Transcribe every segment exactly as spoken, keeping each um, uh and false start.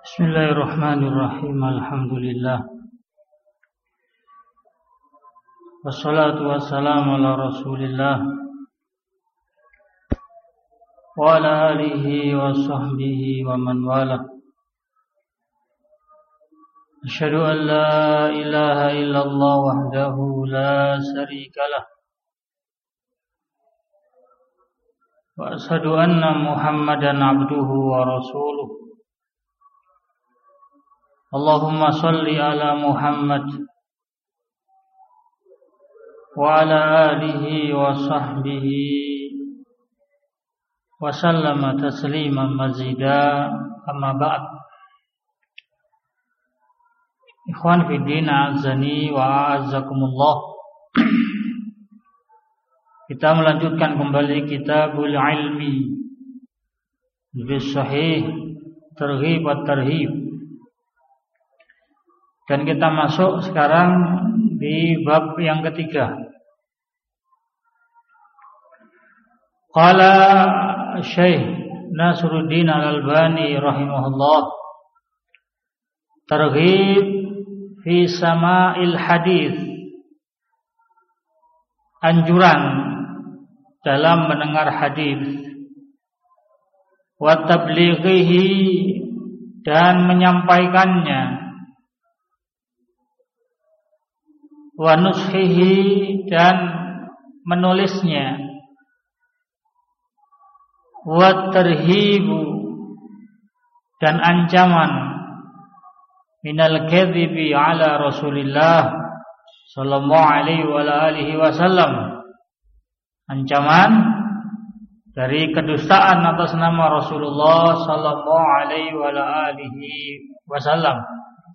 Bismillahirrahmanirrahim. Alhamdulillah. Wassalatu wassalamu ala Rasulillah wa ala alihi wa sahbihi wa man wala. Asyhadu an la ilaha illallah wahdahu la syarika lah. Wa asyhadu anna Muhammadan abduhu wa rasuluh. Allahumma salli ala Muhammad wa ala alihi wa sahbihi wa sallama tasliman mazida, amma ba'd. Ikhwan fiddin, a'azzani wa a'azzakumullah. Kita melanjutkan kembali kitabul ilmi bis sahih targhib wa tarhib. Dan kita masuk sekarang di bab yang ketiga. Qala Syekh Nasruddin Al-Albani rahimahullah, targhib fi sama'il hadis, anjuran dalam mendengar hadis, wa tablighihi, dan menyampaikannya, wa nushihi, dan menulisnya, wa tarhibu, dan ancaman, minal kadhibi ala Rasulillah sallallahu alaihi wa alihi wasallam, ancaman dari kedustaan atas nama Rasulullah sallallahu alaihi wa alihi wasallam.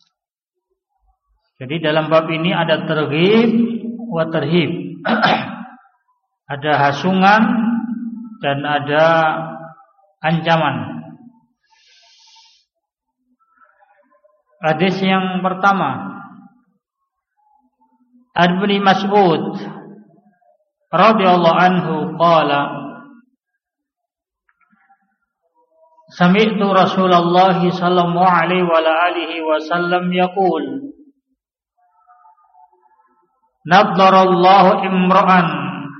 Jadi dalam bab ini ada targhib wa tarhib. Ada hasungan dan ada ancaman. Hadis yang pertama, Ibnu Mas'ud radhiyallahu anhu qala, sami'tu Rasulullah sallallahu alaihi wa alihi wasallam yaqul, nadharallahu imra'an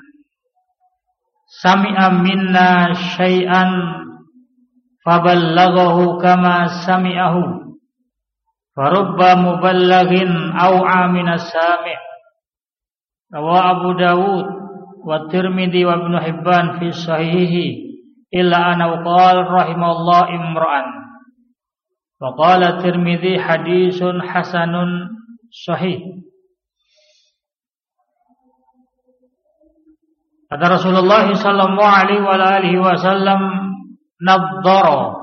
sami'a minna syai'an faballaghahu kama sami'ahu farubba muballaghin aw'a minas sami'. Rawahu Abu Dawud wa Tirmidzi wa Ibnu Hibban fi sahihihi illa anna qala rahimallahu imra'an wa qala Tirmidzi hadisun hasanun sahih. Kata Rasulullah sallallahu alaihi wa alihi wasallam, nadhara.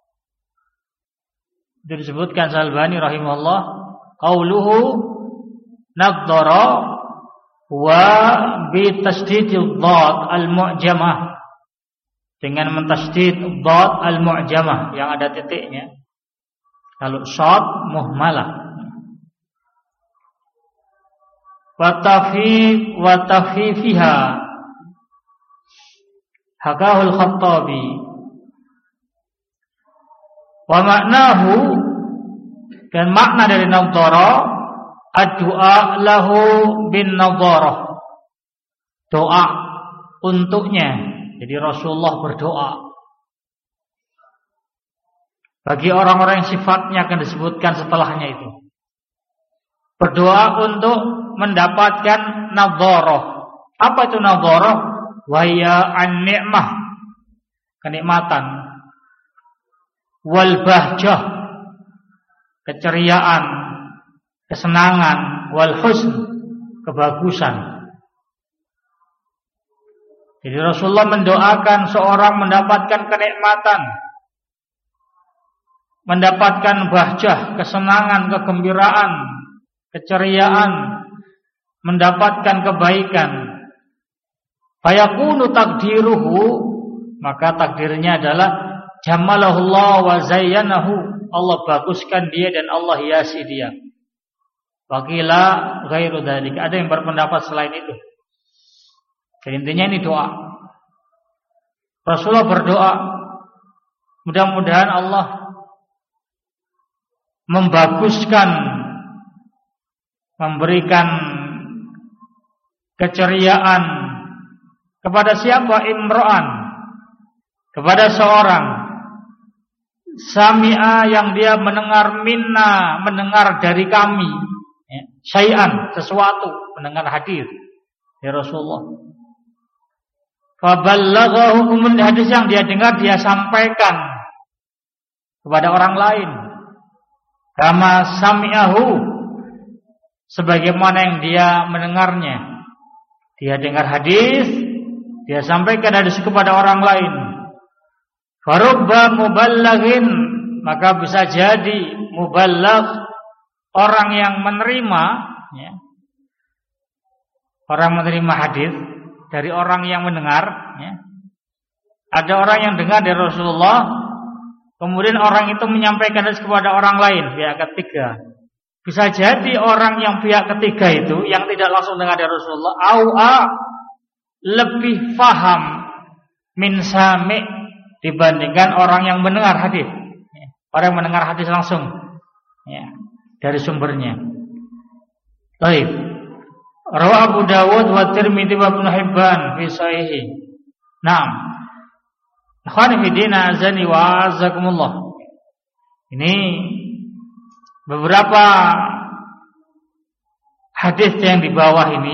Disebutkan Al-Albani rahimahullah, qauluhu nadhara wa bi tasdidil dhad al-mu'jamah, dengan mentasdid dhad al-mu'jamah yang ada titiknya. Kalau shad muhmalah. Wa tafi wa tafifiha hakahul Khattabi, wa maknahu, dan makna dari nadhara, ad-du'a lahu bin nadharah, doa untuknya. Jadi Rasulullah berdoa bagi orang-orang yang sifatnya akan disebutkan setelahnya itu, berdoa untuk mendapatkan nadharah. Apa itu nadharah? Wahya an-ni'mah, kenikmatan, wal bahjah, keceriaan, kesenangan, wal husn, kebagusan. Jadi Rasulullah mendoakan seorang mendapatkan kenikmatan, mendapatkan bahjah, kesenangan, kegembiraan, keceriaan, mendapatkan kebaikan. Fayakunu takdiruhu, maka takdirnya adalah jamalahullah wa zayyanahu, Allah baguskan dia dan Allah hiasi dia. Waqila ghairu dzalik, ada yang berpendapat selain itu. Jadi intinya ini doa. Rasulullah berdoa, mudah-mudahan Allah membaguskan, memberikan keceriaan kepada siapa? Imro'an, kepada seorang sami'a yang dia mendengar minna, mendengar dari kami, ya, syai'an, sesuatu, mendengar hadis dari Rasulullah. Faballaghahu, kemudian hadis yang dia dengar dia sampaikan kepada orang lain. Kama sami'ahu, sebagaimana yang dia mendengarnya. Dia dengar hadis, dia sampaikan hadis kepada orang lain. Farubba muballaghin, maka bisa jadi mubalagh, orang yang menerima, ya, orang menerima hadis dari orang yang mendengar, ya. Ada orang yang dengar dari Rasulullah, kemudian orang itu menyampaikan hadis kepada orang lain, pihak ketiga. Bisa jadi orang yang pihak ketiga itu yang tidak langsung dengar dari Rasulullah, aua lebih faham min sami' dibandingkan orang yang mendengar hadis. Orang yang mendengar hadis langsung, ya, dari sumbernya. Baik. Rawahu Abu Dawud wa Tirmidzi wa Ibnu Hibban fi sahihi. Naam. Ikhwani fi din, azani wa azakumullah. Ini beberapa hadis yang di bawah ini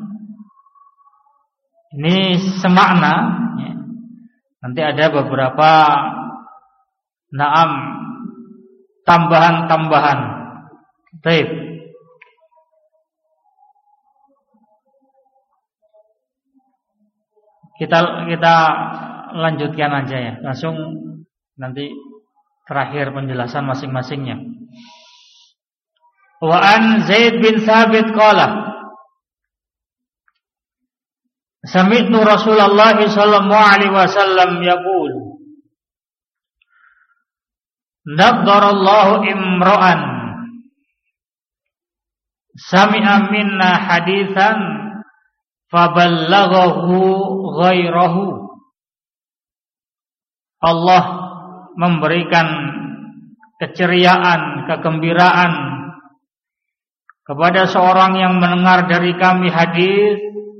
ini semakna, ya. Nanti ada beberapa naam tambahan-tambahan. Baik. Kita kita lanjutkan aja ya, langsung nanti terakhir penjelasan masing-masingnya. Wa an Zaid bin Thabit qala sami'tu Rasulullah sallallahu alaihi wasallam yaqul naddarallahu imra'an sami'a minna haditsan faballaghahu ghairahu. Allah memberikan keceriaan, kegembiraan kepada seorang yang mendengar dari kami hadis,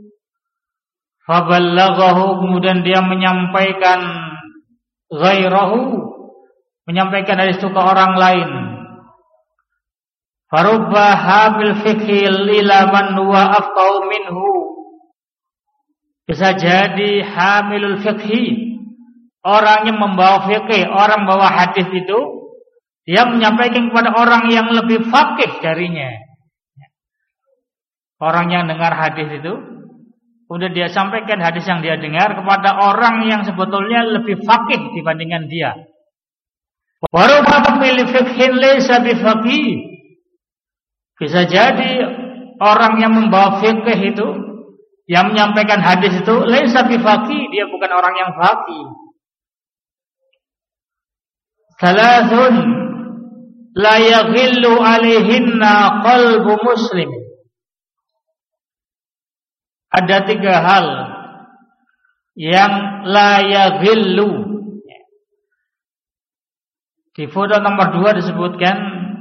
faballaghahu, kemudian dia menyampaikan ghairahu, menyampaikan hadis itu ke orang lain. Farubba habil fikhi ila man huwa afqahu minhu, bisa jadi hamilul fikhi, orang yang membawa fikih, orang membawa hadis itu, dia menyampaikan kepada orang yang lebih faqih darinya. Orang yang dengar hadis itu, kemudian dia sampaikan hadis yang dia dengar kepada orang yang sebetulnya lebih faqih dibandingkan dia. Warubba fil fikhin laysa bifaqih, bisa jadi orang yang membawa fikih itu, yang menyampaikan hadis itu laisa bifaqih, dia bukan orang yang faqih. Salasun la yaghillu alaihinna qalbu muslim. Ada tiga hal yang la yaghillu. Di foto nomor dua disebutkan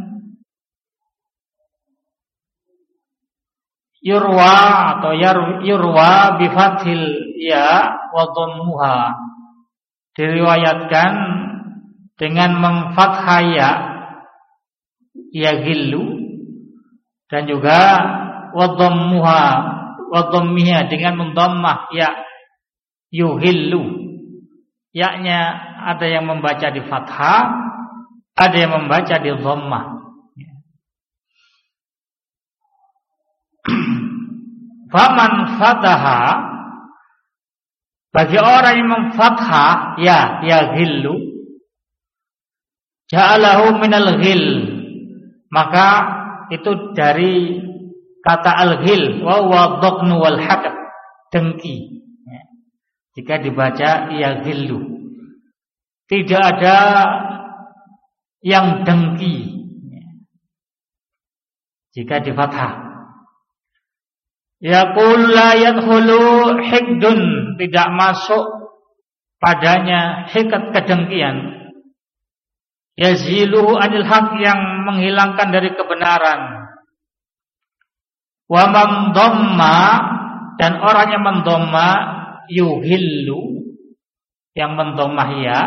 yurwa atau yurwa bifathil ya wa dhammuha, diriwayatkan dengan memfathah ya yaghillu, dan juga wa dhammuha wa dhammiha dengan mendhammah ya yughillu. Ya-nya ada yang membaca di fathah, ada yang membaca di dhammah. Faman fataha, bagi orang yang memfathah ya ya ghillu, ja'alahu minal ghil, maka itu dari kata al-ghil, wa huwa dhaqnu wal hakab, dengki. Jika dibaca ya ghillu, tidak ada yang dengki jika di fathah. Yaqul la yadkhulu hikdun, tidak masuk padanya hikat kedengkian. yaziluhu anil haq, yang menghilangkan dari kebenaran. Wa man dhamma, dan orang yang mendhamma yuhillu, yang mendhammah ya,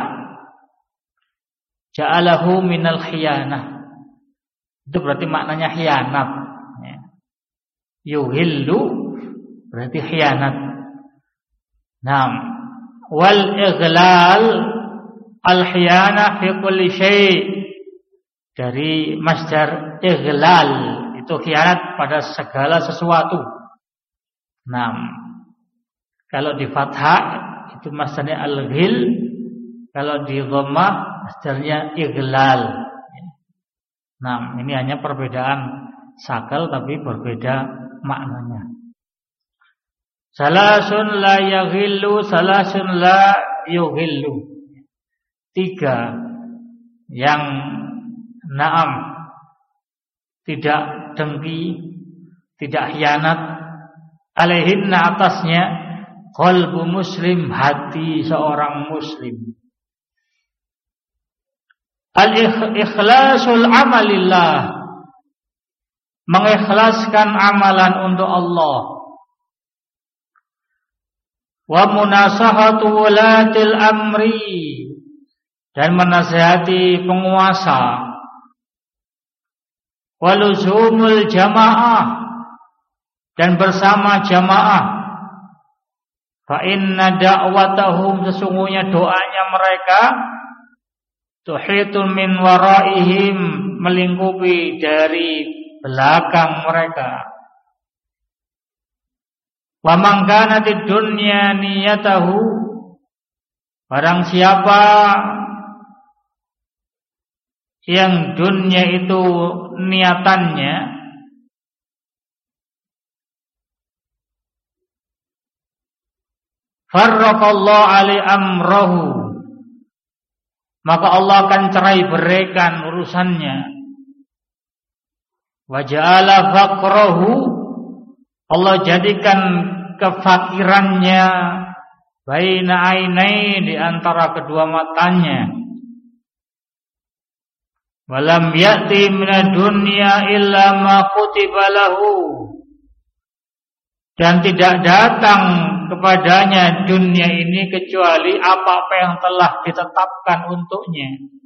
ja'alahu minal khiyanah. Itu berarti maknanya khianat. Yuhillu berarti khianat. Naam. Wal ighlal al-khiyanah fi kulli syai', dari masdar ighlal, itu khianat pada segala sesuatu. Naam. Kalau di fathah itu masdarnya al-ghil, kalau di dhammah masdarnya ighlal. Nah, ini hanya perbedaan sakal tapi berbeda maknanya. Salasun la yaghillu, salasun la yughillu. Tiga yang naam, tidak dengki, tidak khianat, alaihinna, atasnya, qalbu muslim, hati seorang muslim. Al-ikhlasul amalillah, mengikhlaskan amalan untuk Allah. Wa munasahatu wulatil amri, dan menasihati penguasa. Wa luzumul jamaah, dan bersama jamaah. Fa inna da'watahum, sesungguhnya doanya mereka, tuhitu min waraihim, melingkupi dari belakang mereka. Wa man kanatid dunya niyatahu, barang siapa yang dunia itu niatannya, farraqallahu alaihi amrahu, maka Allah akan cerai beraikan urusannya. Wa ja'ala faqrahu, Allah jadikan kefakirannya baina ainai, di antara kedua matanya. Walam ya'ti minad dunya illa ma kutiba lahu, dan tidak datang kepadanya dunia ini kecuali apa-apa yang telah ditetapkan untuknya.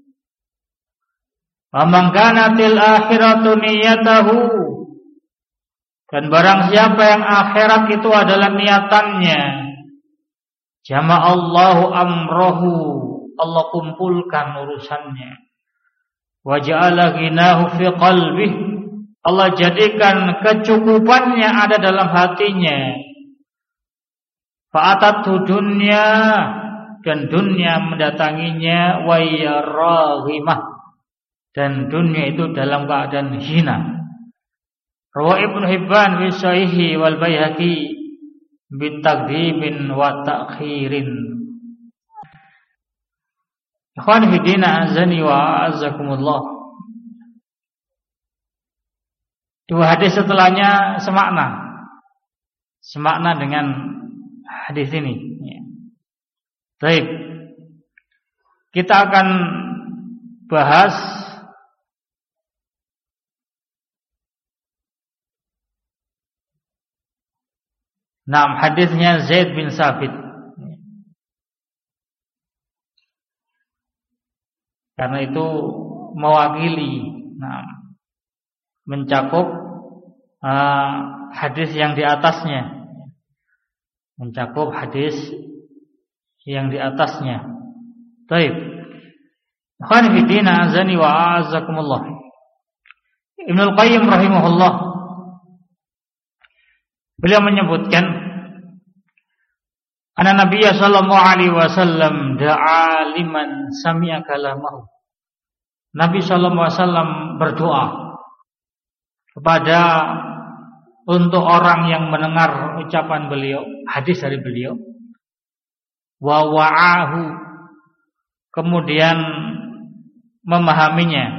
Wa man kanatil akhiratu niyatahu, dan barang siapa yang akhirat itu adalah niatannya, jama'allahu amrahu, Allah kumpulkan urusannya. Wa ja'ala ghinahu fi qalbih, Allah jadikan kecukupannya ada dalam hatinya. Fa'atatu dunya, dan dunia mendatanginya, wa yarahimah, dan dunia itu dalam keadaan hina. Rawa Ibnu Hibban fi sahihi wal Baihaqi bi taqdimin wa ta'khirin. Ikhwan fi din, azani wa azzakumullah. Dua hadis setelahnya semakna. Semakna dengan hadis ini. Baik. Kita akan bahas Nah, hadisnya Zaid bin Sabit. Karena itu mewakili, nah, mencakup uh, hadis yang di atasnya, mencakup hadis yang di atasnya. Baik. Ikhwan fillah, azani wa azakumullah. Ibnu Qayyim rahimahullah, beliau menyebutkan, anna Nabiyya sallallahu alaihi wasallam da'a liman sami'a kalamahu. Nabi sallallahu alaihi wasallam berdoa kepada untuk orang yang mendengar ucapan beliau, hadis dari beliau, wa wa'ahu, kemudian memahaminya.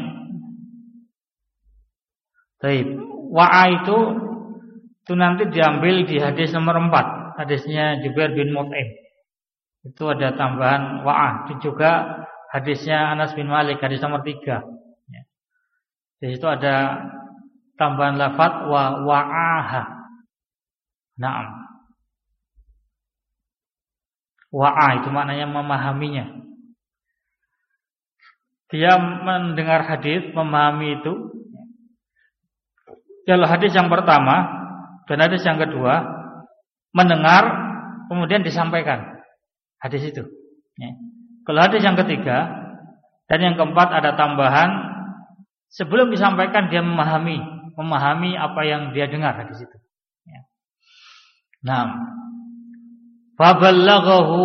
Baik, wa'a itu itu nanti diambil di hadis nomor empat, hadisnya Jubair bin Mut'im. Itu ada tambahan wa'ah, itu juga hadisnya Anas bin Malik, hadis nomor tiga. Ya. Di situ ada tambahan lafaz wa wa'aha. Naam. Wa'a itu maknanya memahaminya. Dia mendengar hadis, memahami itu. Kalau hadis yang pertama dan hadis yang kedua, mendengar kemudian disampaikan hadis itu. Ya. Kalau hadis yang ketiga dan yang keempat ada tambahan, sebelum disampaikan dia memahami, memahami apa yang dia dengar hadis itu. Ya. Nah, faballaghahu,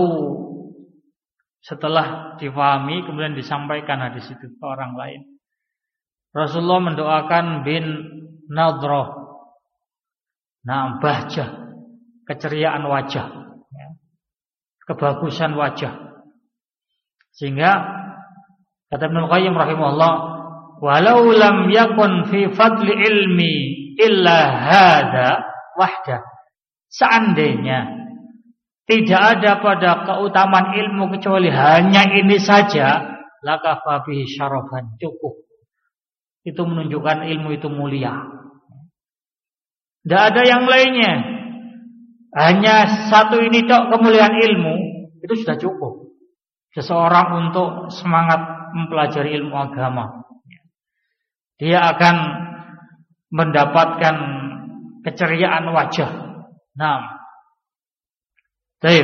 setelah difahami kemudian disampaikan hadis itu ke orang lain. Rasulullah mendoakan bin Nadrah, nah bahjah, keceriaan wajah, ya, kebagusan wajah. Sehingga kata Ibnu Qayyim rahimahullah, walau lam yakun fi fadli ilmi illa hada wahda, seandainya tidak ada pada keutamaan ilmu kecuali hanya ini saja, lakafa bihi syarafan, cukup. Itu menunjukkan ilmu itu mulia. Tidak ada yang lainnya, hanya satu ini tok kemuliaan ilmu, itu sudah cukup seseorang untuk semangat mempelajari ilmu agama. Dia akan mendapatkan keceriaan wajah. Nah, baik.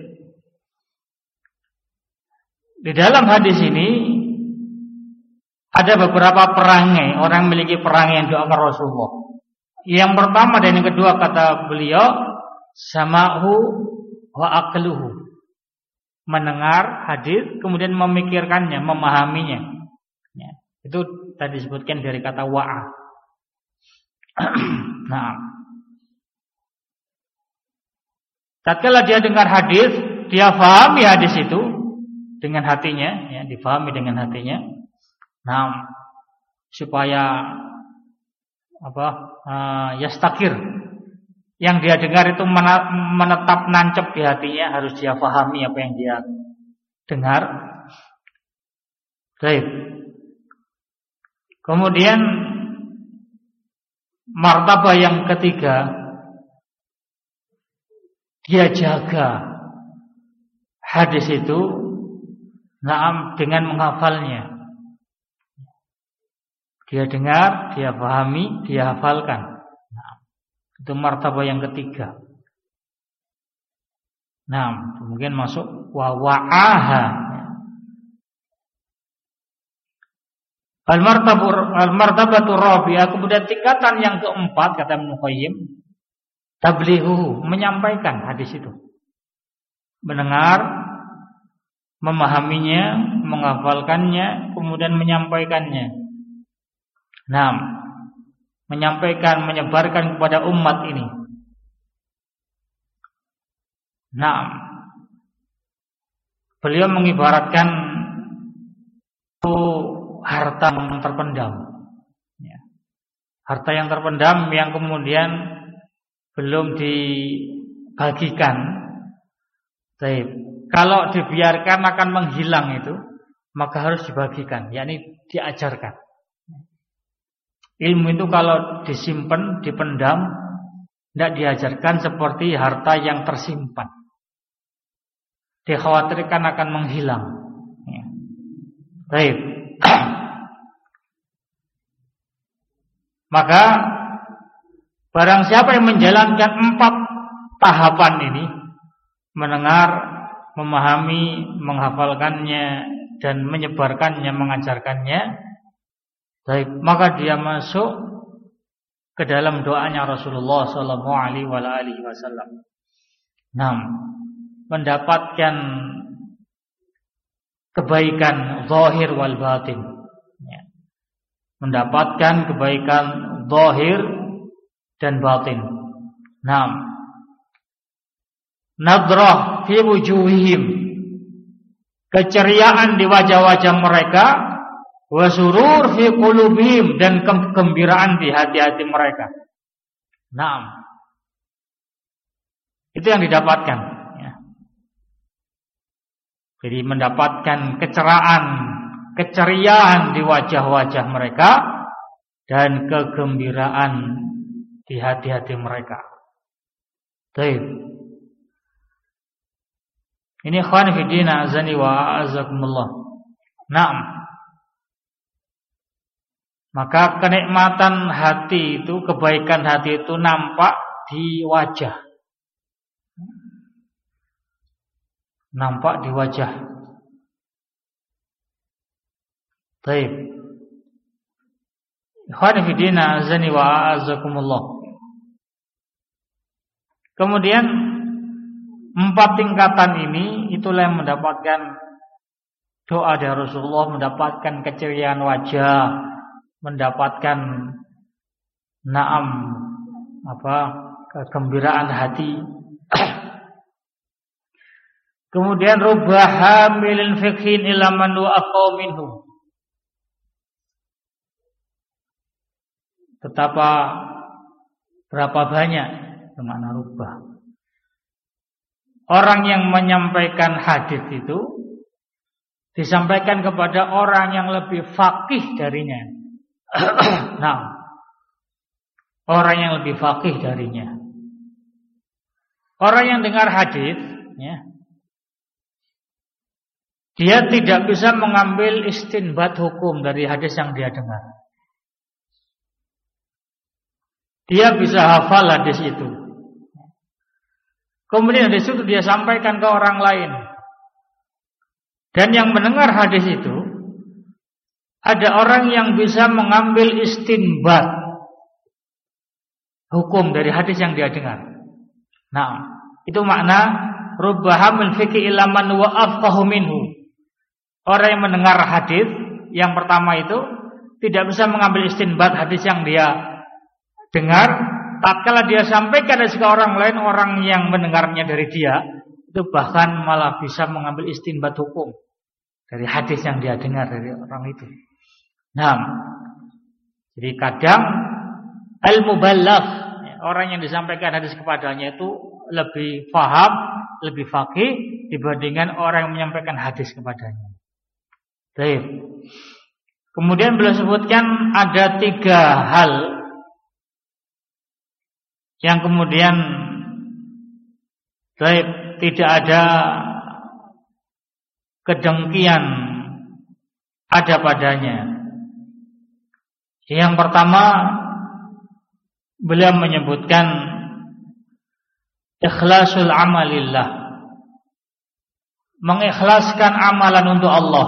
Di dalam hadis ini ada beberapa perangai, orang memiliki perangai yang doakan Rasulullah. Yang pertama dan yang kedua kata beliau, sama'hu wa aqluhu, mendengar hadis kemudian memikirkannya, memahaminya. Ya, itu tadi disebutkan dari kata wa'a. Nah, tatkala dia dengar hadis, dia fahami hadis itu dengan hatinya, ya, difahami dengan hatinya. Nah, supaya apa? Uh, yastakir, yang dia dengar itu menetap nancep di hatinya, harus dia fahami apa yang dia dengar. Baik. Kemudian martabah yang ketiga, dia jaga hadis itu, naam, dengan menghafalnya. Dia dengar, dia pahami, dia hafalkan. Nah, itu martabah yang ketiga. Nah, kemudian masuk wa wa'aha. Al-martabur al-martabatu rabi'ah, kemudian tingkatan yang keempat kata Ibnu Qayyim, tablighu, menyampaikan hadis itu. Mendengar, memahaminya, menghafalkannya, kemudian menyampaikannya. Nah, menyampaikan, menyebarkan kepada umat ini. Nah, beliau mengibaratkan itu harta yang terpendam, ya. Harta yang terpendam yang kemudian belum dibagikan. Baik. Kalau dibiarkan akan menghilang itu, maka harus dibagikan, yakni diajarkan. Ilmu itu kalau disimpan, dipendam, tidak diajarkan, seperti harta yang tersimpan. Dikhawatirkan akan menghilang. Ya. Baik. Maka barang siapa yang menjalankan empat tahapan ini, mendengar, memahami, menghafalkannya, dan menyebarkannya, mengajarkannya, baik, maka dia masuk ke dalam doanya Rasulullah Sallallahu Alaihi Wasallam. Nah, mendapatkan kebaikan zahir wal batin, ya. Mendapatkan kebaikan zahir dan batin. Nah, nadrah fi wujuhihim, keceriaan di wajah-wajah mereka, wa surur fi qulubihim, dan kegembiraan di hati-hati mereka. Naam. Itu yang didapatkan, ya. Jadi mendapatkan kecerahan, keceriaan di wajah-wajah mereka dan kegembiraan di hati-hati mereka. Baik. Ini ikhwan fi din azani wa azakumullah. Naam. Maka kenikmatan hati itu, kebaikan hati itu nampak di wajah. Nampak di wajah. Baik. Ikhwan fi din azani wa azakumullah. Kemudian empat tingkatan ini itulah yang mendapatkan doa dari Rasulullah, mendapatkan keceriaan wajah, mendapatkan naam apa kegembiraan hati. Kemudian rubah hamilin fiqhin ila man waqaw minhu. Betapa berapa banyak makna rubah. Orang yang menyampaikan hadis itu disampaikan kepada orang yang lebih faqih darinya. Nah, orang yang lebih faqih darinya. Orang yang dengar hadis, ya, dia tidak bisa mengambil istinbat hukum dari hadis yang dia dengar. Dia bisa hafal hadis itu. Kemudian hadis itu dia sampaikan ke orang lain. Dan yang mendengar hadis itu ada orang yang bisa mengambil istinbat hukum dari hadis yang dia dengar. Nah, itu makna rubbaha min fiqhi ila man wa afqahu minhu. Orang yang mendengar hadis yang pertama itu tidak bisa mengambil istinbat hadis yang dia dengar, tatkala dia sampaikan ke orang lain, orang yang mendengarnya dari dia itu bahkan malah bisa mengambil istinbat hukum dari hadis yang dia dengar dari orang itu. Nah, jadi kadang al-muballigh, orang yang disampaikan hadis kepadanya itu lebih faham, lebih faqih dibandingkan orang yang menyampaikan hadis kepadanya. Baik. Kemudian beliau sebutkan ada tiga hal yang kemudian baik, tidak ada kedengkian ada padanya. Yang pertama, beliau menyebutkan ikhlasul amalillah, mengikhlaskan amalan untuk Allah,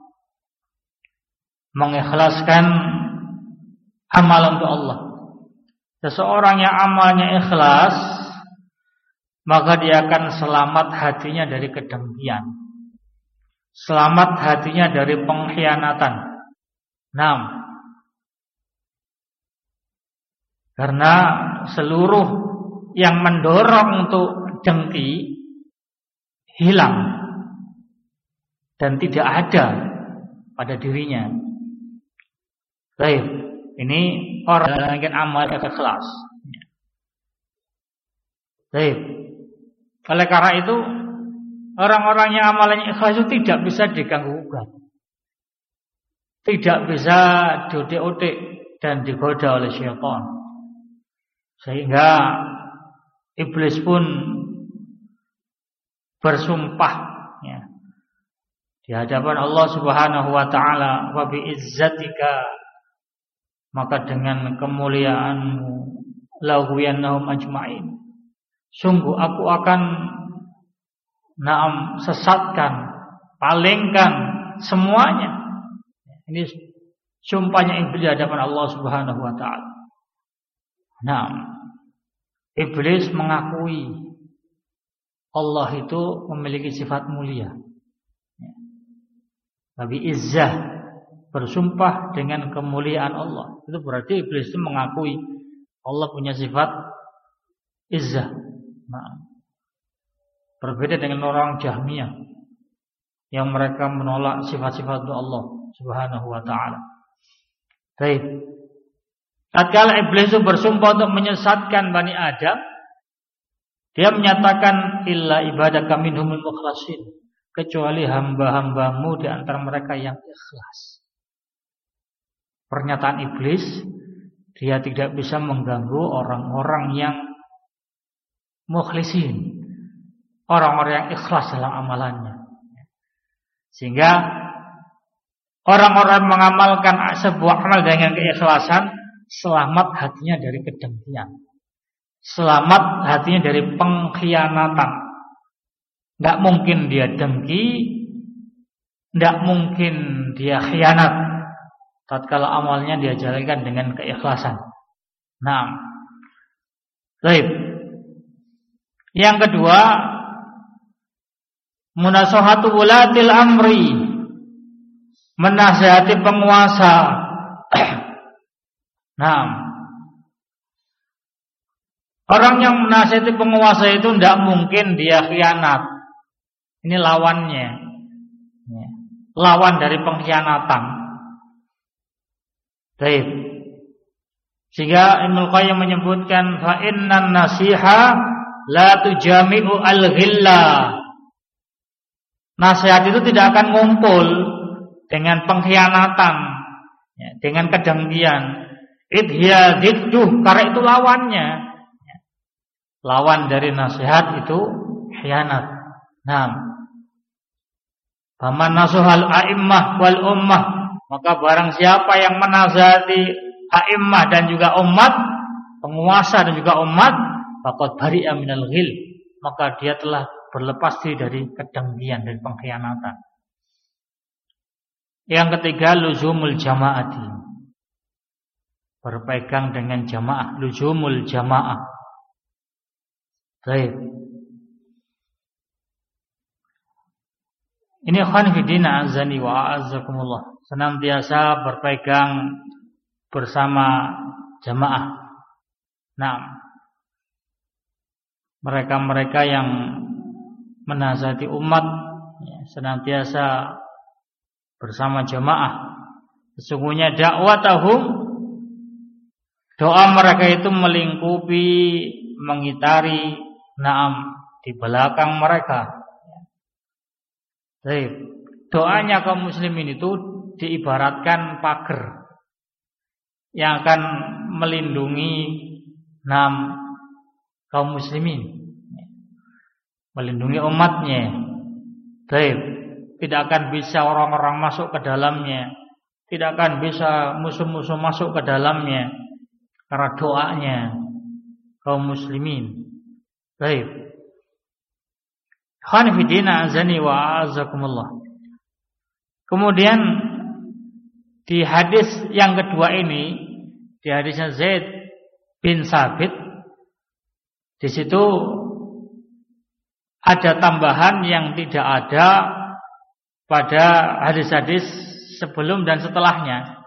mengikhlaskan amalan untuk Allah. Seseorang yang amalnya ikhlas, maka dia akan selamat hatinya dari kedengkian, selamat hatinya dari pengkhianatan. Nah, karena seluruh yang mendorong untuk dengki hilang dan tidak ada pada dirinya. Baik. Ini orang yang amal ikhlas. Baik. Oleh karena itu, orang-orang yang amalnya ikhlas itu tidak bisa diganggu-gugat, tidak bisa diotek-otek dan digoda oleh syaitan. Sehingga iblis pun bersumpah, ya, di hadapan Allah Subhanahu wa taala, wa bi izzatika, maka dengan kemuliaanmu laghwiyannahum ajma'in, sungguh aku akan naam sesatkan, palingkan semuanya. Ini sumpahnya iblis di hadapan Allah Subhanahu wa taala. Nah, iblis mengakui Allah itu memiliki sifat mulia. Tapi izzah, bersumpah dengan kemuliaan Allah, itu berarti iblis itu mengakui Allah punya sifat izzah. Nah, berbeda dengan orang Jahmiyah yang mereka menolak sifat-sifat Allah Subhanahu wa taala. Baik. Tatkala iblis itu bersumpah untuk menyesatkan Bani Adam, dia menyatakan illa ibadaka minhumul mukhlasin, kecuali hamba-hambamu di antara mereka yang ikhlas. Pernyataan iblis, dia tidak bisa mengganggu orang-orang yang mukhlisin, orang-orang yang ikhlas dalam amalannya. Sehingga orang-orang mengamalkan sebuah amal dengan keikhlasan, selamat hatinya dari kedengkian, selamat hatinya dari pengkhianatan. Tidak mungkin dia dengki, tidak mungkin dia khianat tatkala amalnya dia jalankan dengan keikhlasan. Nah, baik. Yang kedua, munasahatu wulatil amri, menasihati penguasa. Nah, orang yang menasihati penguasa itu tidak mungkin dia khianat. Ini lawannya, lawan dari pengkhianatan. Baik. Sehingga Ibnu Qayyim menyebutkan fa innan nasiha la tujami'u al-ghilla. Nasihat itu tidak akan ngumpul dengan pengkhianatan, ya, dengan kedengkian. Idhiya didduh, karena itu lawannya. Lawan dari nasihat itu khianat. Nah, faman nasuhal a'immah wal ummah, maka barang siapa yang menasihati a'immah dan juga umat, penguasa dan juga umat, faqad bari'a minal ghil, maka dia telah berlepas diri dari kedengkian dan pengkhianatan. Yang ketiga, luzumul jamaati, berpegang dengan jamaah, luzumul jamaah. Baik. Ini ikhwan fillah azani wa a'azzakumullah, senantiasa berpegang bersama jamaah. Nah, mereka-mereka yang menasihati umat, ya, senantiasa bersama jamaah. Sesungguhnya dakwatahum, doa mereka itu melingkupi, mengitari, naam, di belakang mereka. Baik. Doanya kaum muslimin itu diibaratkan pagar yang akan melindungi enam kaum muslimin, melindungi umatnya. Baik. Tidak akan bisa orang-orang masuk ke dalamnya, tidak akan bisa musuh-musuh masuk ke dalamnya karena doanya kaum muslimin. Baik. Khanifidina azani wa azakumullah. Kemudian di hadis yang kedua ini, di hadisnya Zaid bin Sabit, di situ ada tambahan yang tidak ada pada hadis-hadis sebelum dan setelahnya.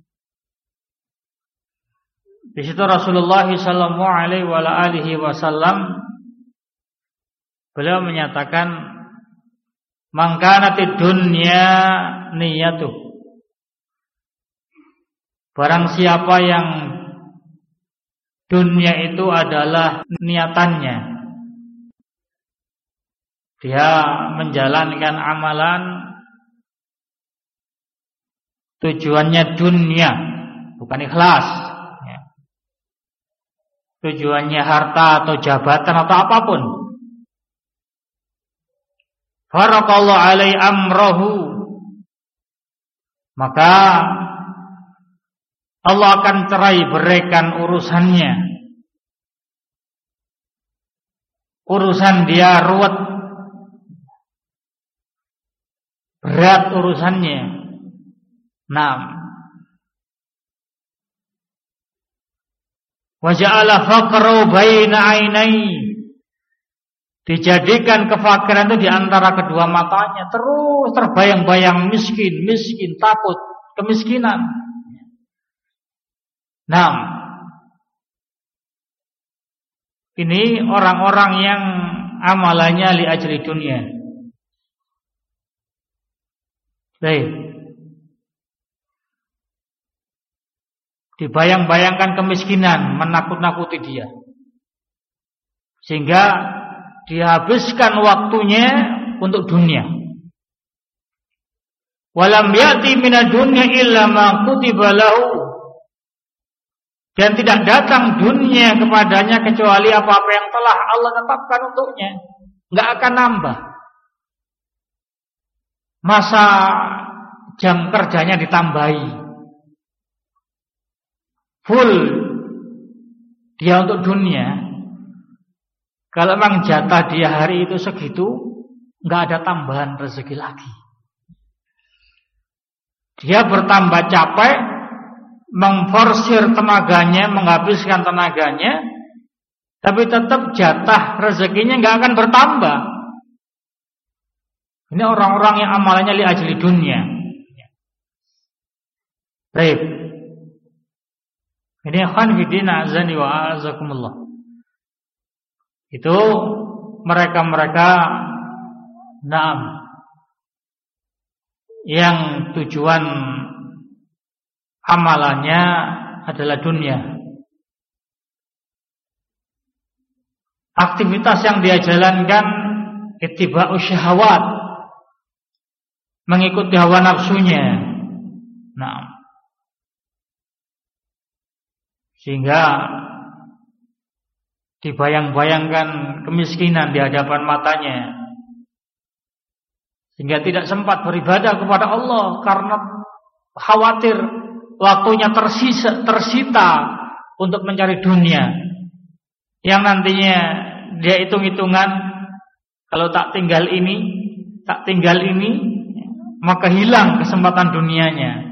Di situ Rasulullah sallallahu alaihi wasallam beliau menyatakan, man kanatid dunya niyatuh, barang siapa yang dunia itu adalah niatannya, dia menjalankan amalan tujuannya dunia, bukan ikhlas, ya. Tujuannya harta atau jabatan atau apapun, farakallahu alai amrahu, maka Allah akan cerai beraikan urusannya. Urusan dia ruwet, berat urusannya. Naam. Wa ja'ala faqra baina ainai, dijadikan kefakiran itu di antara kedua matanya, terus terbayang-bayang miskin, miskin, takut kemiskinan. Nah, ini orang-orang yang amalannya li ajli dunia. Baik. Dibayang-bayangkan kemiskinan, menakut-nakuti dia, sehingga dihabiskan waktunya untuk dunia. Walam ya'ti minad dunya illa ma kutiba lahu. Dan tidak datang dunia kepadanya kecuali apa-apa yang telah Allah tetapkan untuknya. Enggak akan nambah. Masa jam kerjanya ditambahi. Full dia untuk dunia. Kalau memang jatah dia hari itu segitu, enggak ada tambahan rezeki lagi. Dia bertambah capek, mengforsir tenaganya, menghabiskan tenaganya, tapi tetap jatah rezekinya enggak akan bertambah. Ini orang-orang yang amalannya li ajli dunia. Baik. Ini ikhwan fillah azani wa azakumullah. Itu mereka-mereka naam yang tujuan amalannya adalah dunia. Aktivitas yang dia jalankan ittiba'u syahwat, mengikuti hawa nafsunya. Nah, sehingga dibayang-bayangkan kemiskinan di hadapan matanya, sehingga tidak sempat beribadah kepada Allah karena khawatir waktunya tersisa, tersita untuk mencari dunia yang nantinya dia hitung-hitungan, kalau tak tinggal ini, tak tinggal ini, maka hilang kesempatan dunianya.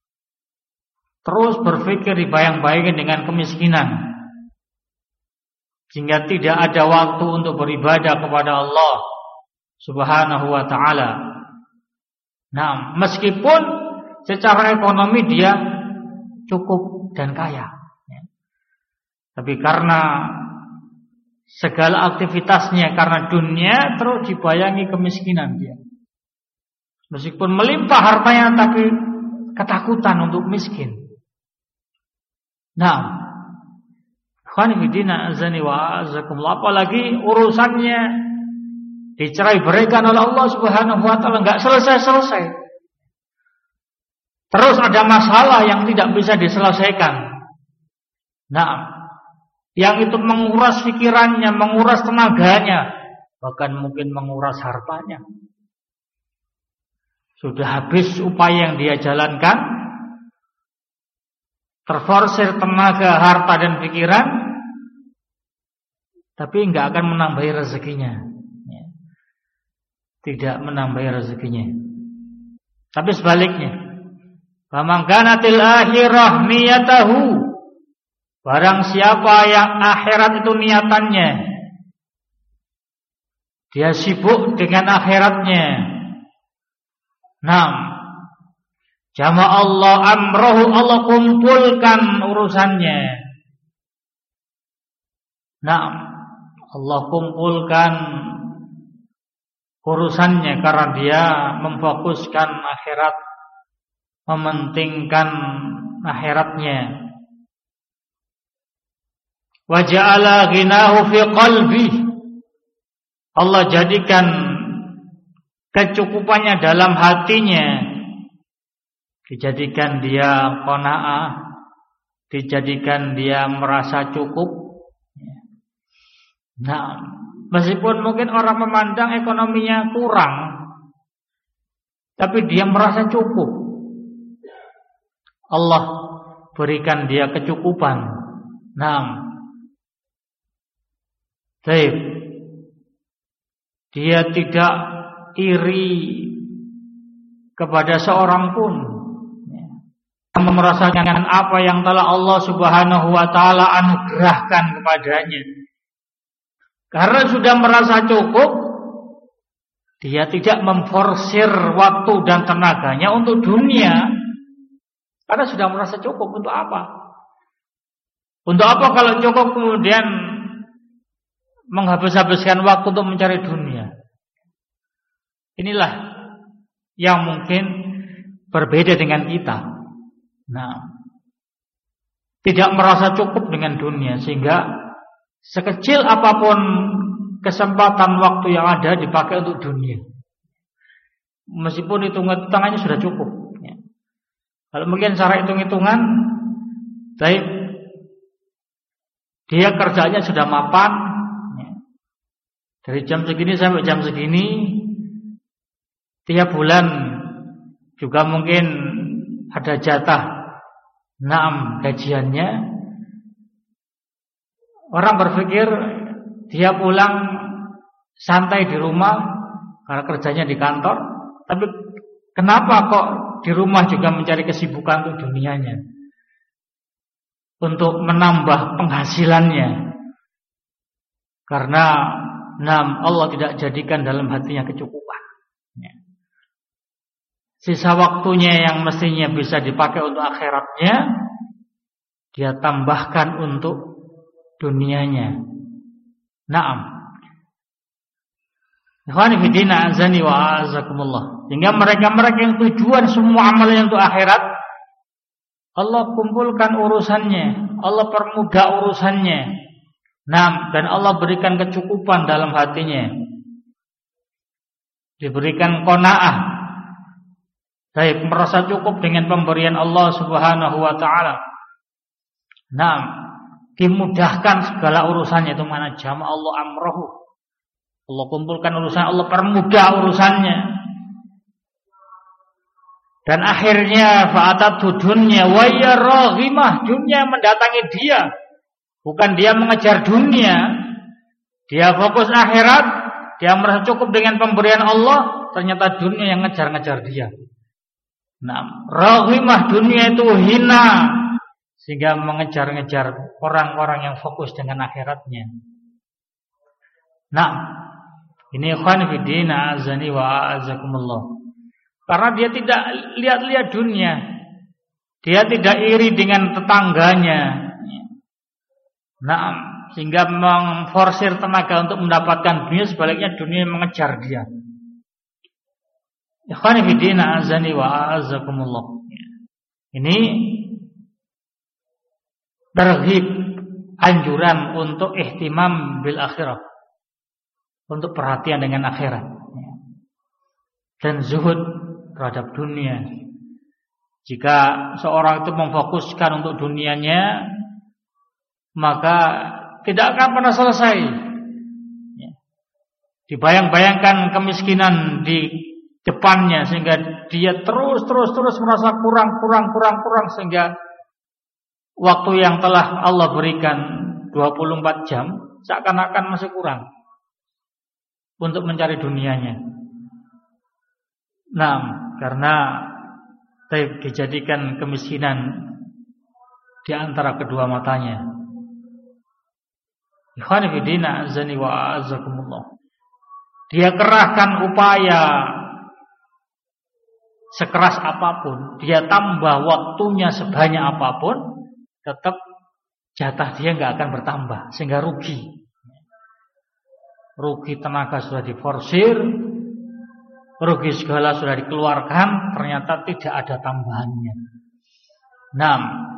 Terus berpikir dibayang-bayangkan dengan kemiskinan, sehingga tidak ada waktu untuk beribadah kepada Allah Subhanahu wa ta'ala. Nah, meskipun secara ekonomi dia cukup dan kaya, tapi karena segala aktivitasnya karena dunia, terus dibayangi kemiskinan dia. Meskipun melimpah hartanya, tapi ketakutan untuk miskin. Nah, khonifidina azani wa azakumullah, apalagi urusannya dicerai beraikan oleh Allah Subhanahu wa ta'ala, enggak selesai-selesai. Terus ada masalah yang tidak bisa diselesaikan. Nah, yang itu menguras pikirannya, menguras tenaganya, bahkan mungkin menguras hartanya. Sudah habis upaya yang dia jalankan, terforsir tenaga, harta dan pikiran, tapi enggak akan menambahi rezekinya. Tidak menambahi rezekinya. Tapi sebaliknya, faman kanatil akhirah niyatahu, barang siapa yang akhirat itu niatannya, dia sibuk dengan akhiratnya. Naam, jama Allah amrohu, Allah kumpulkan urusannya. Naam, Allah kumpulkan urusannya karena dia memfokuskan akhirat, mementingkan akhiratnya. Wa ja'ala ghinahu fi qalbi, Allah jadikan kecukupannya dalam hatinya, dijadikan dia qanaah, dijadikan dia merasa cukup. Nah, meskipun mungkin orang memandang ekonominya kurang, tapi dia merasa cukup. Allah berikan dia kecukupan. Nah, baik, dia tidak iri kepada seorang pun, merasakan apa yang telah Allah Subhanahu wa ta'ala anugerahkan kepadanya. Karena sudah merasa cukup, dia tidak memforsir waktu dan tenaganya untuk dunia. Karena sudah merasa cukup. Untuk apa? Untuk apa kalau cukup kemudian menghabis-habiskan waktu untuk mencari dunia? Inilah yang mungkin berbeda dengan kita. Nah, tidak merasa cukup dengan dunia, sehingga sekecil apapun kesempatan waktu yang ada dipakai untuk dunia, meskipun hitungan tangannya sudah cukup. Kalau mungkin secara hitung-hitungan, baik, dia kerjanya sudah mapan, dari jam segini sampai jam segini, tiap bulan juga mungkin ada jatah enam gajiannya. Orang berpikir dia pulang santai di rumah karena kerjanya di kantor, tapi kenapa kok di rumah juga mencari kesibukan untuk dunianya, untuk menambah penghasilannya? Karena enam, Allah tidak jadikan dalam hatinya kecukupan. Sisa waktunya yang mestinya bisa dipakai untuk akhiratnya, dia tambahkan untuk dunianya. Naam. Ikhwani fillah azani wa azakumullah. Sehingga mereka-mereka yang tujuan semua amalnya untuk akhirat, Allah kumpulkan urusannya, Allah permudah urusannya. Naam, dan Allah berikan kecukupan dalam hatinya. Diberikan qanaah. Baik, merasa cukup dengan pemberian Allah Subhanahu wa taala. Nah, dimudahkan segala urusannya, itu mana jama Allah amrahu. Allah kumpulkan urusan, Allah permudah urusannya. Dan akhirnya fa'atatu dunya wa ya raghimah, dunia mendatangi dia. Bukan dia mengejar dunia. Dia fokus akhirat, dia merasa cukup dengan pemberian Allah, ternyata dunia yang ngejar-ngejar dia. Nah, raghimah, dunia itu hina, sehingga mengejar-ngejar orang-orang yang fokus dengan akhiratnya. Nah, ini ikhwan fillah azani wa azakumullah. Karena dia tidak lihat-lihat dunia, dia tidak iri dengan tetangganya. Nah, sehingga memforsir tenaga untuk mendapatkan dunia, sebaliknya dunia mengejar dia. Ikhwani fillah azani wa azakumullah. Ini targhib, anjuran untuk ihtimam bil akhirah, untuk perhatian dengan akhirat, dan zuhud terhadap dunia. Jika seorang itu memfokuskan untuk dunianya, maka tidak akan pernah selesai. Dibayang-bayangkan kemiskinan di depannya, sehingga dia terus terus terus merasa kurang kurang kurang kurang, sehingga waktu yang telah Allah berikan dua puluh empat jam seakan-akan masih kurang untuk mencari dunianya. Nah, karena dijadikan kemiskinan di antara kedua matanya. Ikhwan fillah azani wa azakumullah. Dia kerahkan upaya sekeras apapun, dia tambah waktunya sebanyak apapun, tetap jatah dia nggak akan bertambah, sehingga rugi. Rugi tenaga sudah diforsir, rugi segala sudah dikeluarkan, ternyata tidak ada tambahannya. Nah,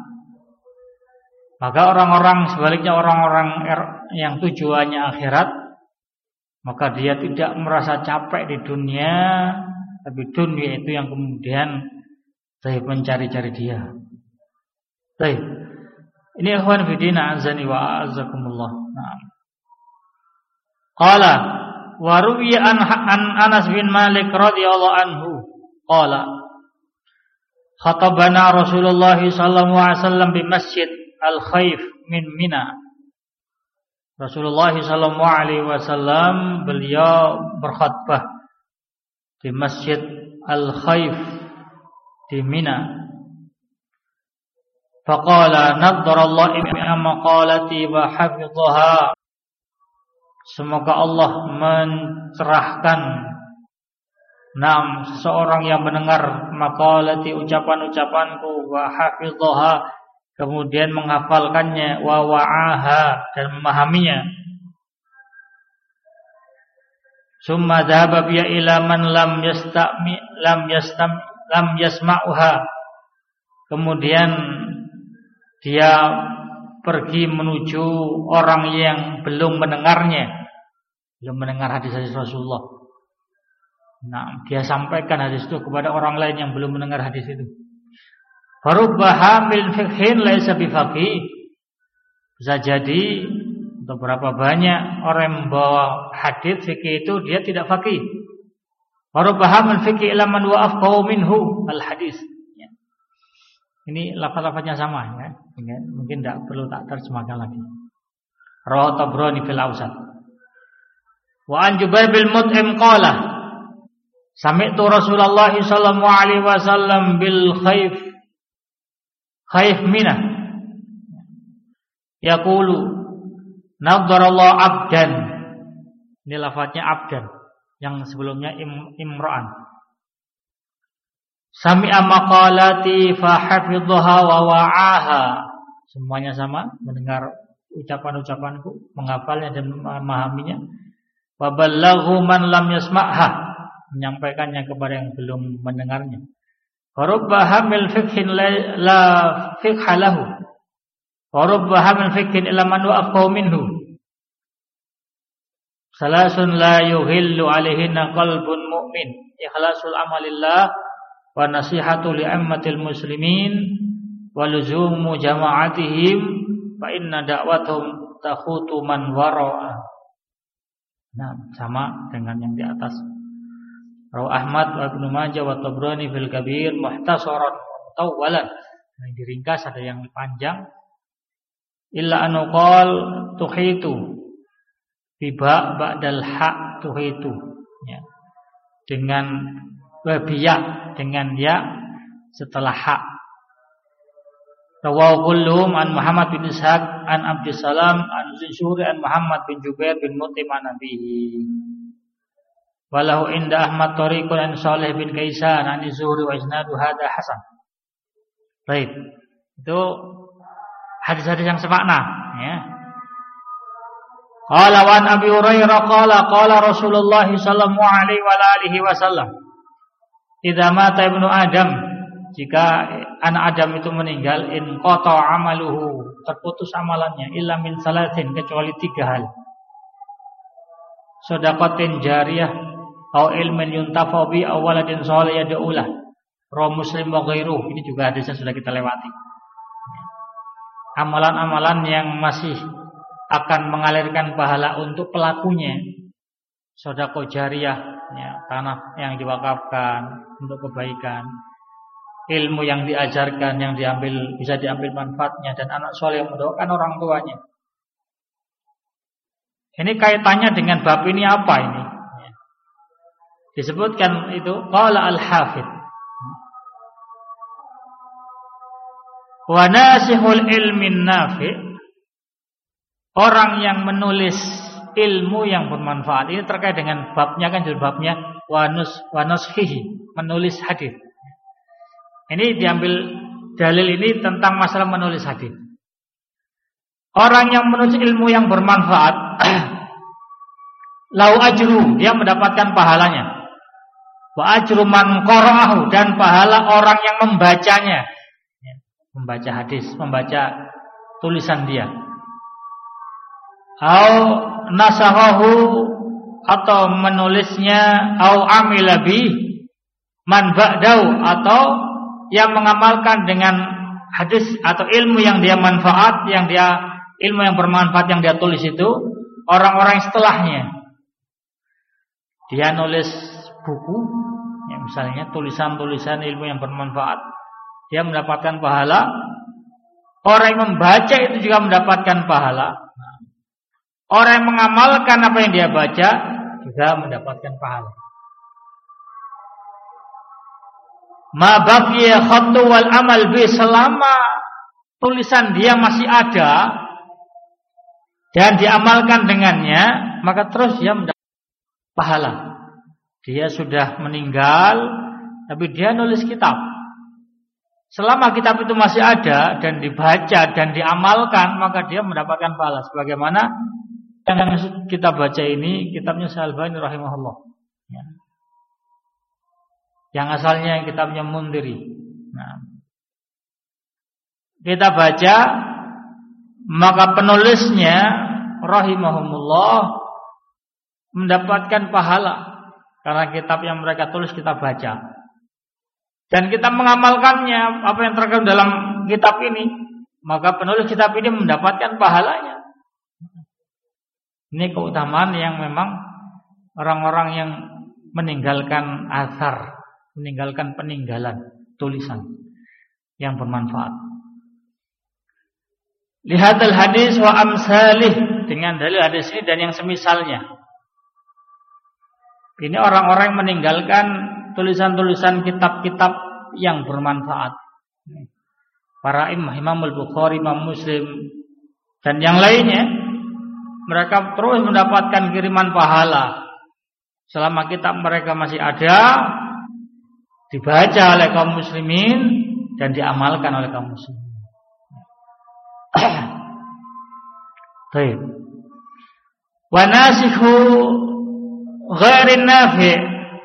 maka orang-orang sebaliknya, orang-orang yang tujuannya akhirat, maka dia tidak merasa capek di dunia, tapi dunia itu yang kemudian saya mencari-cari dia. Baik. Ini ikhwan fillah azani wa azakumullah. Naam. Qala wa ruwiya an, an Anas bin Malik radhiyallahu anhu qala khatabana Rasulullah sallallahu alaihi wasallam di Masjid Al-Khaif min Mina. Rasulullah sallallahu alaihi wasallam beliau berkhutbah di Masjid Al-Khaif di Mina. Faqala naddarallahu ila maqalati wa hafidhaha. Semoga Allah mencerahkan nam seseorang yang mendengar maqalati, ucapan-ucapanku, wa hafidhaha, kemudian menghafalkannya, wa wa'aha, dan memahaminya. Summa dhahaba biya ila man lam yastami lam yastam lam yasma'uha. Kemudian dia pergi menuju orang yang belum mendengarnya, belum mendengar hadis-hadis Rasulullah. Nah, dia sampaikan hadis itu kepada orang lain yang belum mendengar hadis itu. Farubba hamil fikhin laisa bifaqih. Bisa jadi untuk berapa banyak orang yang membawa hadis fikih itu dia tidak faqih. Farubba hamil fikih ila man wa afqahu minhu al hadis. Ya. Ini lafaz-lafaznya sama ya. Mungkin tidak perlu tak terjemahkan lagi. Rawahu Tabrani fil Awsat. Wa an Jubair bil Mut'im qala sami'tu Rasulullah sallallahu alaihi wasallam bil khayf khayf minah yaqulu nadharallahu abdan. Ini lafaznya abdan yang sebelumnya im, imra'an. Sami'a maqalati fa hafidhaha wa wa'aha. Semuanya sama, mendengar ucapan-ucapanku, menghafalnya dan memahaminya. Wa ballaghu man lam yasma'ha, menyampaikannya kepada yang belum mendengarnya. Farubba hamil fikhin la fikha lahu. Farubba hamil fikhin ila man wa'afahu minhu. Salasun la yughillu alaihinna qalbun mu'min. Ikhlasul amalillah wa nasihatu li'ammatil muslimin wa luzumu jama'atihim fa inna da'wathum takhutu man wara'a. Nah, sama dengan yang di atas. Rawi Ahmad wa Ibnu Majah wa Tabrani fil Kabir muhtasaran tawwalan. Nah, diringkas, ada yang panjang. Illa anu qal tuhitu biba ba'dal ha tuhitu ya. Dengan biya dengan ya setelah ha. Rawahu kullum an Muhammad bin Ishaq an Abdussalam an Zuhri an Muhammad bin Jubair bin Mut'im an Nabihi. Walahu inda Ahmad tariqun an Salih bin Kaisan an Zuhri wa isnadu hadha hasan. Baik. Itu hadis-hadis yang semakna ya. Qala wa an Abi Hurairah qala qala Rasulullah sallallahu alaihi wa alihi wasallam idza mata ibnu Adam, jika anak Adam itu meninggal, in qata amaluhu, terputus amalannya, illa min salatin, kecuali tiga hal. Shadaqatin jariyah, au ilmin yuntafa'u bi, aw waladin shalih yad'ulah. Rawi Muslim wa ghairuh. Ini juga hadisnya sudah kita lewati. Amalan-amalan yang masih akan mengalirkan pahala untuk pelakunya. Shadaqah jariyah, ya, tanah yang diwakafkan untuk kebaikan. Ilmu yang diajarkan, yang diambil, bisa diambil manfaatnya, dan anak soleh yang mendoakan orang tuanya. Ini kaitannya dengan bab ini apa ini? Disebutkan itu qala al-hafidh wa nasihul ilmin nafi', orang yang menulis ilmu yang bermanfaat. Ini terkait dengan babnya kan, babnya wanus wanushihi, menulis hadis. Ini diambil dalil ini tentang masalah menulis hadis. Orang yang menulis ilmu yang bermanfaat, lau ajru, dia mendapatkan pahalanya. Wa ajru man qara'ahu, dan pahala orang yang membacanya. Membaca hadis, membaca tulisan dia. Au nasahahu, atau menulisnya, au amila bi man ba'dau, atau yang mengamalkan dengan hadis atau ilmu yang dia manfaat, yang dia ilmu yang bermanfaat yang dia tulis itu, orang-orang setelahnya. Dia nulis buku, ya, misalnya tulisan-tulisan ilmu yang bermanfaat, dia mendapatkan pahala. Orang yang membaca itu juga mendapatkan pahala. Orang yang mengamalkan apa yang dia baca juga mendapatkan pahala. Ma baqiya khattu wal amal bi, selama tulisan dia masih ada dan diamalkan dengannya, maka terus dia mendapat pahala. Dia sudah meninggal tapi dia nulis kitab. Selama kitab itu masih ada dan dibaca dan diamalkan, maka dia mendapatkan pahala. Sebagaimana yang kita baca ini kitabnya Syalbani rahimahullah ya. Yang asalnya kitabnya Mundiri. Nah, kita baca, maka penulisnya rahimahumullah mendapatkan pahala karena kitab yang mereka tulis kita baca. dan kita mengamalkannya apa yang terkandung dalam kitab ini, maka penulis kitab ini mendapatkan pahalanya. Ini keutamaan yang memang orang-orang yang meninggalkan athar, meninggalkan peninggalan tulisan yang bermanfaat. Lihadal hadis wa amsalih, dengan dalil hadis ini dan yang semisalnya. Ini orang-orang yang meninggalkan tulisan-tulisan kitab-kitab yang bermanfaat. Para imam, Imam Al-Bukhari, Imam Muslim dan yang lainnya, mereka terus mendapatkan kiriman pahala selama kitab mereka masih ada, dibaca oleh kaum muslimin dan diamalkan oleh kaum muslimin. Baik. Wa nasikhu ghairin nafi'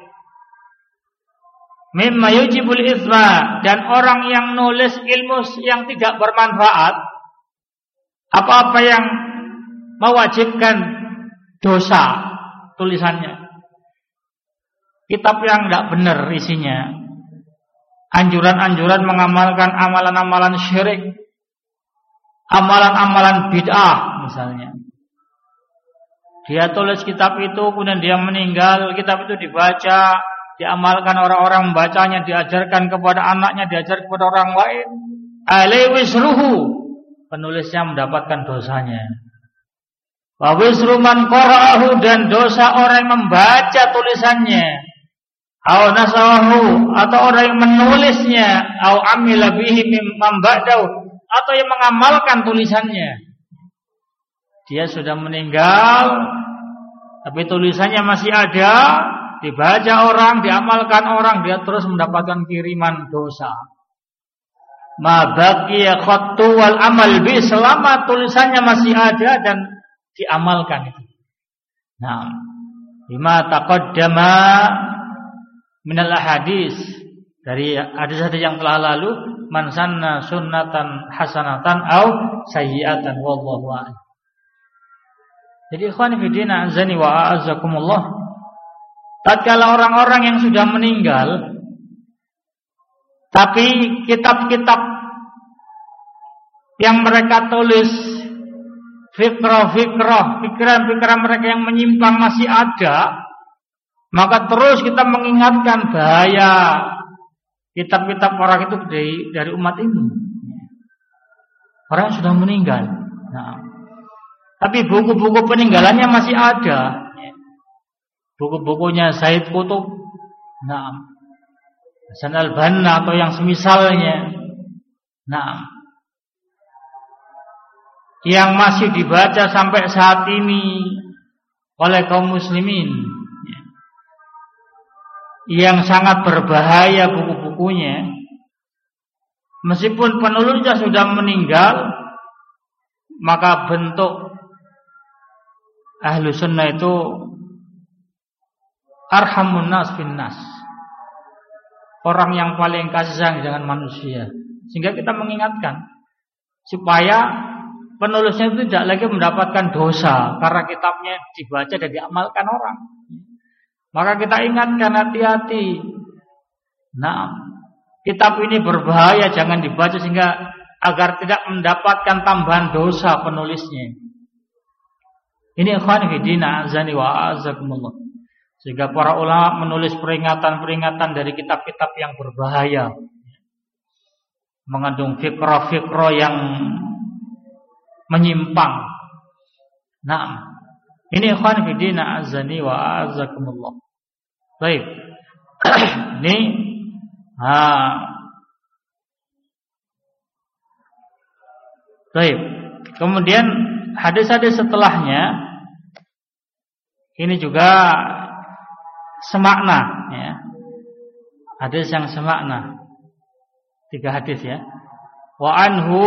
mimma yujibul itsma, dan orang yang nulis ilmu yang tidak bermanfaat, apa-apa yang mewajibkan dosa tulisannya, kitab yang tidak benar isinya, anjuran-anjuran mengamalkan amalan-amalan syirik, amalan-amalan bid'ah misalnya. Dia tulis kitab itu, kemudian dia meninggal, kitab itu dibaca, diamalkan orang-orang membacanya, diajarkan kepada anaknya, diajar kepada orang lain. Alaihi wisruhu, penulisnya mendapatkan dosanya. Wa wisru man qara'ahu, dan dosa orang yang membaca tulisannya. Au nasawahu, atau orang yang menulisnya. Au amila bihi mimman ba'dahu, atau yang mengamalkan tulisannya. Dia sudah meninggal, tapi tulisannya masih ada, dibaca orang, diamalkan orang, dia terus mendapatkan kiriman dosa. Ma baqiya khattu wal amal bi, selama tulisannya masih ada dan diamalkan itu. Nah, bima taqaddama minal ahadis, dari hadis-hadis yang telah lalu, man sanna sunnatan hasanatan au sayyi'atan wallahu a'lam. Jadi ikhwan fillah azani wa a'azzakumullah, tatkala orang-orang yang sudah meninggal tapi kitab-kitab yang mereka tulis, fikrah-fikrah, pikiran-pikiran mereka yang menyimpang masih ada, maka terus kita mengingatkan bahaya kitab-kitab orang itu dari, dari umat ini. Orang yang sudah meninggal. Nah, tapi buku-buku peninggalannya masih ada. Buku-bukunya Said Qutb, nah, Hasan al-Banna atau yang semisalnya, nah, yang masih dibaca sampai saat ini oleh kaum muslimin, yang sangat berbahaya buku-bukunya. Meskipun penulisnya sudah meninggal, maka bentuk ahlu sunnah itu arhamun nas bin nas, orang yang paling kasih sayang dengan manusia. Sehingga kita mengingatkan supaya penulisnya itu tidak lagi mendapatkan dosa karena kitabnya dibaca dan diamalkan orang. Maka kita ingatkan, hati-hati. Nah, kitab ini berbahaya, jangan dibaca, sehingga agar tidak mendapatkan tambahan dosa penulisnya. Ini ikhwan fillah azani wa azakumullah. Sehingga para ulama menulis peringatan-peringatan dari kitab-kitab yang berbahaya, mengandung fikrah-fikrah yang menyimpang. Nah, ini ikhwan fillah azani wa azakumullah. Baik. Ini ha. Baik. Kemudian hadis-hadis setelahnya ini juga semakna, ya. Hadis yang semakna. Tiga hadis, ya. Wa anhu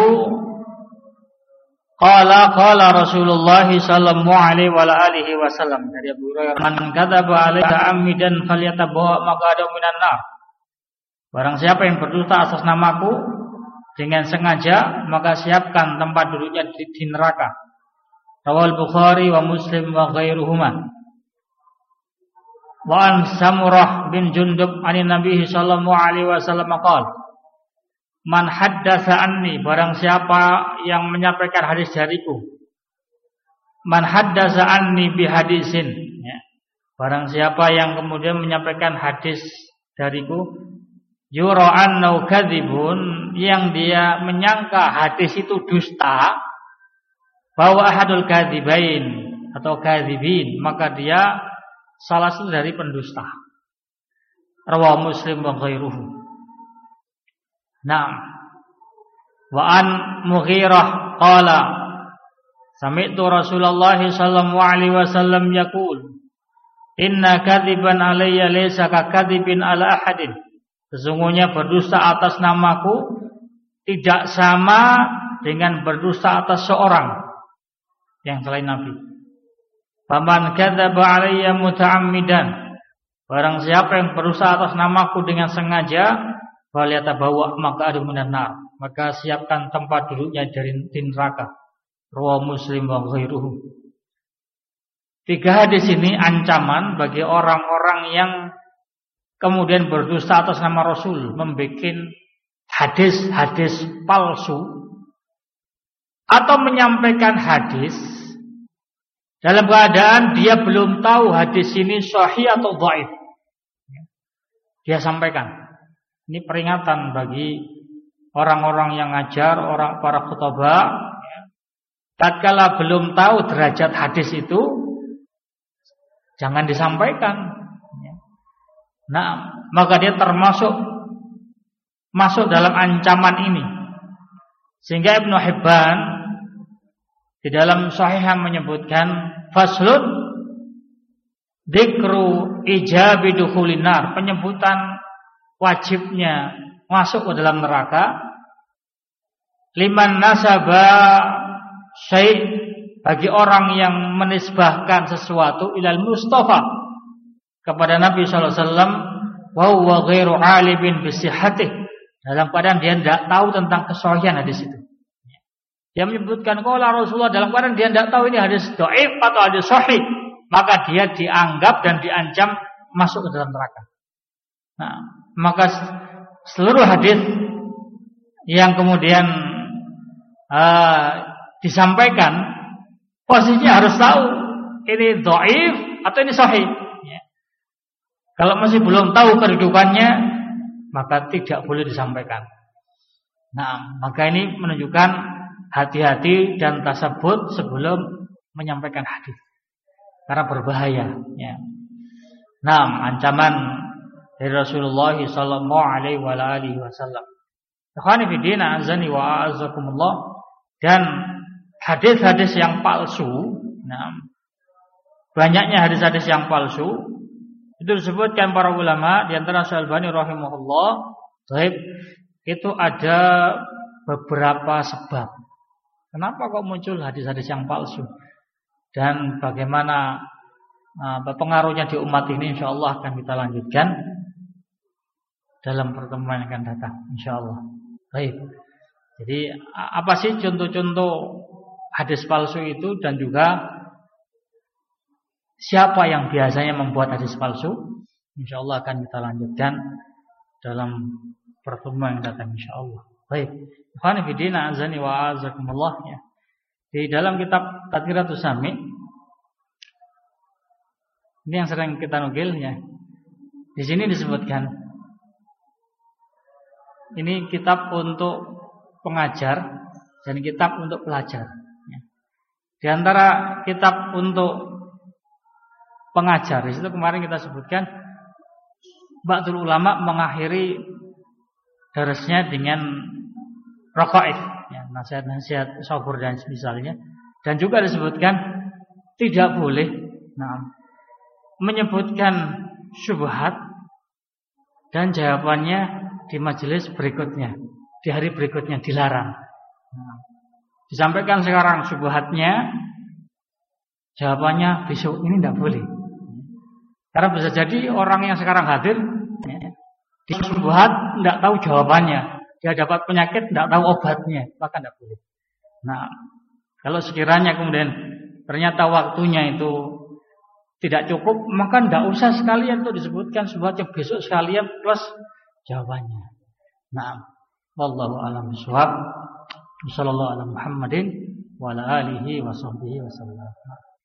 qala qala Rasulullah sallallahu alaihi wa alihi wasallam, dari Abu Hurairah, man kadzaba alaihi amidan falyatabawa maq'adahu minan nar. Barang siapa yang berdusta atas namaku dengan sengaja, maka siapkan tempat duduknya di, di neraka. Rawal Bukhari wa Muslim wa ghairuhuma. Wa an Samurah bin Jundub anin Nabi sallallahu alaihi wasallam qala Man haddatsa anni, barang siapa yang menyampaikan hadis dariku. Man haddatsa anni bi hadisin, ya. Barang siapa yang kemudian menyampaikan hadis dariku, yura annau kadzibun, yang dia menyangka hadis itu dusta, bahwa ahadul kadzibain atau kadzibin, maka dia salah satu dari pendusta. Rawahu Muslim wa ghairuhu. Naam. Wa an Mughirah qala sami'tu Rasulullah sallallahu alaihi wasallam yaqul inna kadziban alayya laysa ka kadzibin ala ahadin. Sesungguhnya berdusta atas namaku tidak sama dengan berdusta atas seorang yang selain Nabi. Faman kadzaba alayya muta'ammidan, barang siapa yang berdusta atas namaku dengan sengaja, falyatabawwa maq'adahu minan nar, maka siapkan tempat duduknya dari neraka. Rawahu Muslim wa ghairuhu. Tiga hadis ini ancaman bagi orang-orang yang kemudian berdusta atas nama Rasul, membuat hadis-hadis palsu atau menyampaikan hadis dalam keadaan dia belum tahu hadis ini sahih atau dhaif. Dia sampaikan. Ini peringatan bagi orang-orang yang ngajar, orang para khutbah. Tatkala belum tahu derajat hadis itu, jangan disampaikan. Nah, maka dia termasuk masuk dalam ancaman ini. Sehingga Ibnu Hibban di dalam Sahihah menyebutkan faslun dzikru ijabi dukhulin nar, penyebutan wajibnya masuk ke dalam neraka liman nasaba syai', bagi orang yang menisbahkan sesuatu ilal Mustafa kepada Nabi sallallahu alaihi wasallam wa huwa ghairu alimin bi sihhatih, dalam keadaan dia tidak tahu tentang kesahihan hadis itu. Dia menyebutkan qala Rasulullah dalam keadaan dia tidak tahu ini hadis dhaif atau hadis sahih, maka dia dianggap dan diancam masuk ke dalam neraka. Nah, maka seluruh hadis yang kemudian uh, disampaikan, posisinya harus tahu ini dhaif atau ini sahih. Ya. Kalau masih belum tahu kedudukannya, maka tidak boleh disampaikan. Nah, maka ini menunjukkan hati-hati dan tasabbut sebelum menyampaikan hadis, karena berbahaya. Ya. Nah, ancaman dari Rasulullah sallallahu alaihi wasallam. Ikhwani fi din, azani wa a'azzakumullah. Dan hadis-hadis yang palsu, nah, banyaknya hadis-hadis yang palsu itu disebutkan para ulama, di antara Syekh Albani rahimahullah, baik, itu ada beberapa sebab. Kenapa kok muncul hadis-hadis yang palsu? Dan bagaimana uh, pengaruhnya di umat ini, insyaallah akan kita lanjutkan dalam pertemuan yang akan datang, insyaallah. Baik. Jadi apa sih contoh-contoh hadis palsu itu, dan juga siapa yang biasanya membuat hadis palsu? Insyaallah akan kita lanjutkan dalam pertemuan yang datang, insyaallah. Baik. Ikhwani fi din, azani wa azakumullah, ya. Di dalam kitab Tadkiratus Sami, ini yang sering kita nukil, ya. Di sini disebutkan, ini kitab untuk pengajar dan kitab untuk pelajar. Di antara kitab untuk pengajar, di situ kemarin kita sebutkan, ba'dul ulama mengakhiri darasnya dengan raqaif, ya, nasihat-nasihat sabur dan misalnya. Dan juga disebutkan tidak boleh nah, menyebutkan syubhat dan jawabannya di majelis berikutnya, di hari berikutnya, dilarang. Nah, disampaikan sekarang syubhatnya, jawabannya besok, ini tidak boleh. Karena bisa jadi orang yang sekarang hadir ya, di syubhat tidak tahu jawabannya, dia dapat penyakit tidak tahu obatnya, maka tidak boleh. Nah, kalau sekiranya kemudian ternyata waktunya itu tidak cukup, maka tidak usah sekalian itu disebutkan sebuah yang besok sekalian plus jawabannya. Nah, wallahu a'lam bishawab. Sallallahu ala Muhammadin wa ala alihi wa sahbihi wasallam.